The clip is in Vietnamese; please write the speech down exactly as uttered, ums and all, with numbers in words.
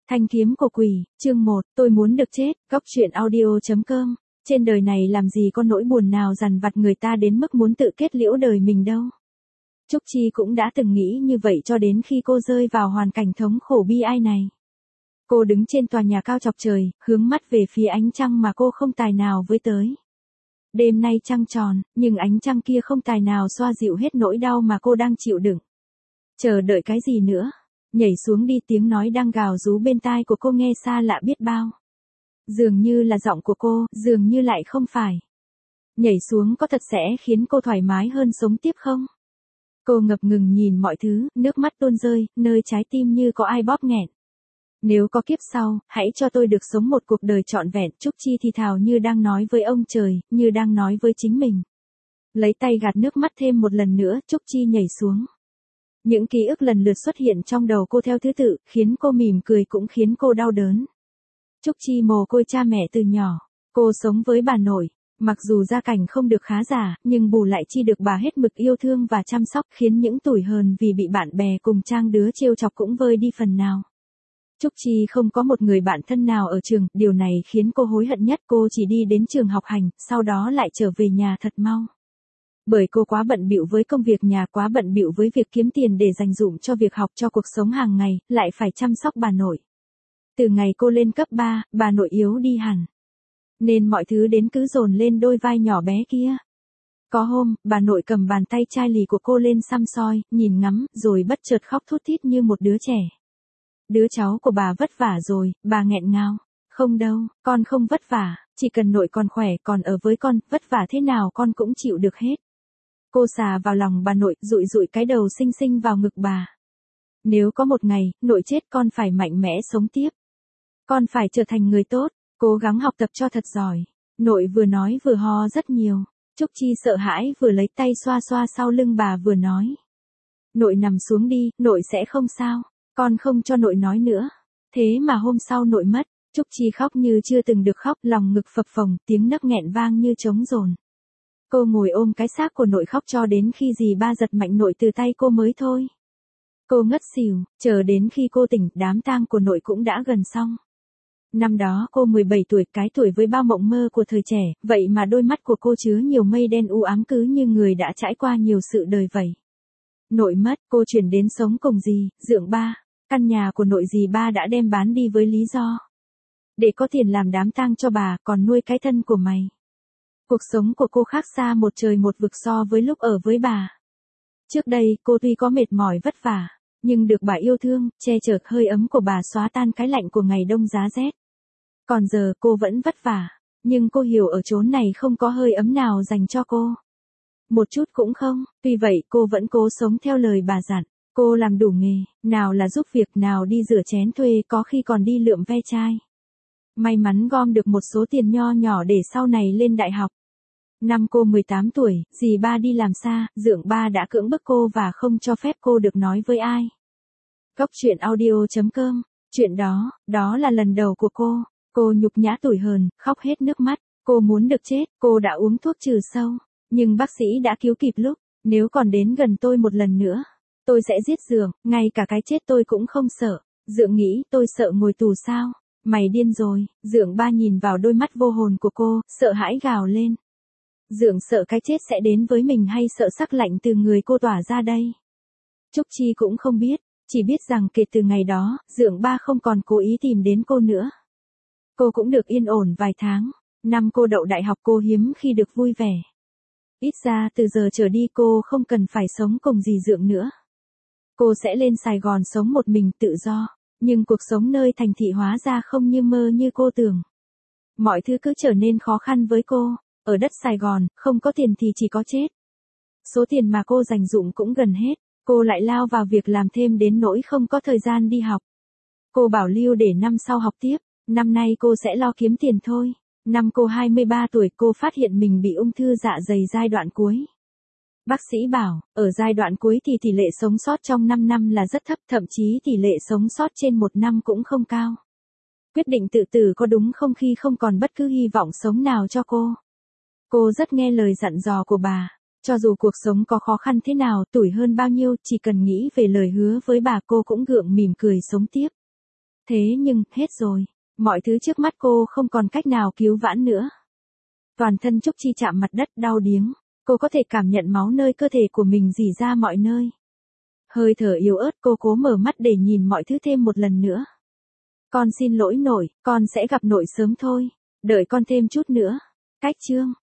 Thanh kiếm của quỷ, chương một, tôi muốn được chết, góc truyện audio.com. Trên đời này làm gì có nỗi buồn nào dằn vặt người ta đến mức muốn tự kết liễu đời mình đâu. Trúc Chi cũng đã từng nghĩ như vậy cho đến khi cô rơi vào hoàn cảnh thống khổ bi ai này. Cô đứng trên tòa nhà cao chọc trời, hướng mắt về phía ánh trăng mà cô không tài nào với tới. Đêm nay trăng tròn, nhưng ánh trăng kia không tài nào xoa dịu hết nỗi đau mà cô đang chịu đựng. Chờ đợi cái gì nữa? Nhảy xuống đi, tiếng nói đang gào rú bên tai của cô nghe xa lạ biết bao. Dường như là giọng của cô, dường như lại không phải. Nhảy xuống có thật sẽ khiến cô thoải mái hơn sống tiếp không? Cô ngập ngừng nhìn mọi thứ, nước mắt tuôn rơi, nơi trái tim như có ai bóp nghẹn. Nếu có kiếp sau, hãy cho tôi được sống một cuộc đời trọn vẹn. Trúc Chi thì thào như đang nói với ông trời, như đang nói với chính mình. Lấy tay gạt nước mắt thêm một lần nữa, Trúc Chi nhảy xuống. Những ký ức lần lượt xuất hiện trong đầu cô theo thứ tự, khiến cô mỉm cười cũng khiến cô đau đớn. Trúc Chi mồ côi cha mẹ từ nhỏ. Cô sống với bà nội. Mặc dù gia cảnh không được khá giả, nhưng bù lại chi được bà hết mực yêu thương và chăm sóc, khiến những tủi hờn vì bị bạn bè cùng trang đứa trêu chọc cũng vơi đi phần nào. Trúc Chi không có một người bạn thân nào ở trường, điều này khiến cô hối hận nhất. Cô chỉ đi đến trường học hành, sau đó lại trở về nhà thật mau. Bởi cô quá bận bịu với công việc nhà, quá bận bịu với việc kiếm tiền để dành dụm cho việc học, cho cuộc sống hàng ngày, lại phải chăm sóc bà nội. Từ ngày cô lên cấp ba, bà nội yếu đi hẳn. Nên mọi thứ đến cứ dồn lên đôi vai nhỏ bé kia. Có hôm, bà nội cầm bàn tay chai lì của cô lên săm soi, nhìn ngắm, rồi bất chợt khóc thút thít như một đứa trẻ. Đứa cháu của bà vất vả rồi, bà nghẹn ngào. Không đâu, con không vất vả, chỉ cần nội con khỏe, còn ở với con, vất vả thế nào con cũng chịu được hết. Cô xà vào lòng bà nội, dụi dụi cái đầu xinh xinh vào ngực bà. Nếu có một ngày, nội chết con phải mạnh mẽ sống tiếp. Con phải trở thành người tốt, cố gắng học tập cho thật giỏi. Nội vừa nói vừa ho rất nhiều. Trúc Chi sợ hãi vừa lấy tay xoa xoa sau lưng bà vừa nói. Nội nằm xuống đi, nội sẽ không sao. Con không cho nội nói nữa. Thế mà hôm sau nội mất. Trúc Chi khóc như chưa từng được khóc, lòng ngực phập phồng, tiếng nấc nghẹn vang như trống dồn. Cô ngồi ôm cái xác của nội khóc cho đến khi dì ba giật mạnh nội từ tay cô mới thôi. Cô ngất xỉu, chờ đến khi cô tỉnh, đám tang của nội cũng đã gần xong. Năm đó cô mười bảy tuổi, cái tuổi với bao mộng mơ của thời trẻ, vậy mà đôi mắt của cô chứa nhiều mây đen u ám cứ như người đã trải qua nhiều sự đời vậy. Nội mất, cô chuyển đến sống cùng dì, dượng ba. Căn nhà của nội dì ba đã đem bán đi với lý do để có tiền làm đám tang cho bà, còn nuôi cái thân của mày. Cuộc sống của cô khác xa một trời một vực so với lúc ở với bà. Trước đây, cô tuy có mệt mỏi vất vả, nhưng được bà yêu thương, che chở, hơi ấm của bà xóa tan cái lạnh của ngày đông giá rét. Còn giờ cô vẫn vất vả, nhưng cô hiểu ở chốn này không có hơi ấm nào dành cho cô. Một chút cũng không, tuy vậy cô vẫn cố sống theo lời bà dặn. Cô làm đủ nghề, nào là giúp việc, nào đi rửa chén thuê, có khi còn đi lượm ve chai. May mắn gom được một số tiền nho nhỏ để sau này lên đại học. Năm cô mười tám tuổi, dì ba đi làm xa, dượng ba đã cưỡng bức cô và không cho phép cô được nói với ai. Góc truyện audio.com, chuyện đó, đó là lần đầu của cô. Cô nhục nhã tủi hờn, khóc hết nước mắt. Cô muốn được chết, cô đã uống thuốc trừ sâu. Nhưng bác sĩ đã cứu kịp lúc. Nếu còn đến gần tôi một lần nữa, tôi sẽ giết dượng, ngay cả cái chết tôi cũng không sợ. Dượng nghĩ tôi sợ ngồi tù sao? Mày điên rồi. Dượng ba nhìn vào đôi mắt vô hồn của cô, sợ hãi gào lên. Dượng sợ cái chết sẽ đến với mình hay sợ sắc lạnh từ người cô tỏa ra đây? Trúc Chi cũng không biết, chỉ biết rằng kể từ ngày đó, dượng ba không còn cố ý tìm đến cô nữa. Cô cũng được yên ổn vài tháng. Năm cô đậu đại học cô hiếm khi được vui vẻ. Ít ra từ giờ trở đi cô không cần phải sống cùng dì dượng nữa. Cô sẽ lên Sài Gòn sống một mình tự do. Nhưng cuộc sống nơi thành thị hóa ra không như mơ như cô tưởng. Mọi thứ cứ trở nên khó khăn với cô. Ở đất Sài Gòn, không có tiền thì chỉ có chết. Số tiền mà cô dành dụm cũng gần hết. Cô lại lao vào việc làm thêm đến nỗi không có thời gian đi học. Cô bảo lưu để năm sau học tiếp. Năm nay cô sẽ lo kiếm tiền thôi. Năm cô hai mươi ba tuổi cô phát hiện mình bị ung thư dạ dày giai đoạn cuối. Bác sĩ bảo, ở giai đoạn cuối thì tỷ lệ sống sót trong năm năm là rất thấp, thậm chí tỷ lệ sống sót trên một năm cũng không cao. Quyết định tự tử có đúng không khi không còn bất cứ hy vọng sống nào cho cô? Cô rất nghe lời dặn dò của bà. Cho dù cuộc sống có khó khăn thế nào, tuổi hơn bao nhiêu, chỉ cần nghĩ về lời hứa với bà cô cũng gượng mỉm cười sống tiếp. Thế nhưng, hết rồi. Mọi thứ trước mắt cô không còn cách nào cứu vãn nữa. Toàn thân Trúc Chi chạm mặt đất đau điếng. Cô có thể cảm nhận máu nơi cơ thể của mình rỉ ra mọi nơi. Hơi thở yếu ớt, cô cố mở mắt để nhìn mọi thứ thêm một lần nữa. Con xin lỗi nội, con sẽ gặp nội sớm thôi. Đợi con thêm chút nữa. Cách chương.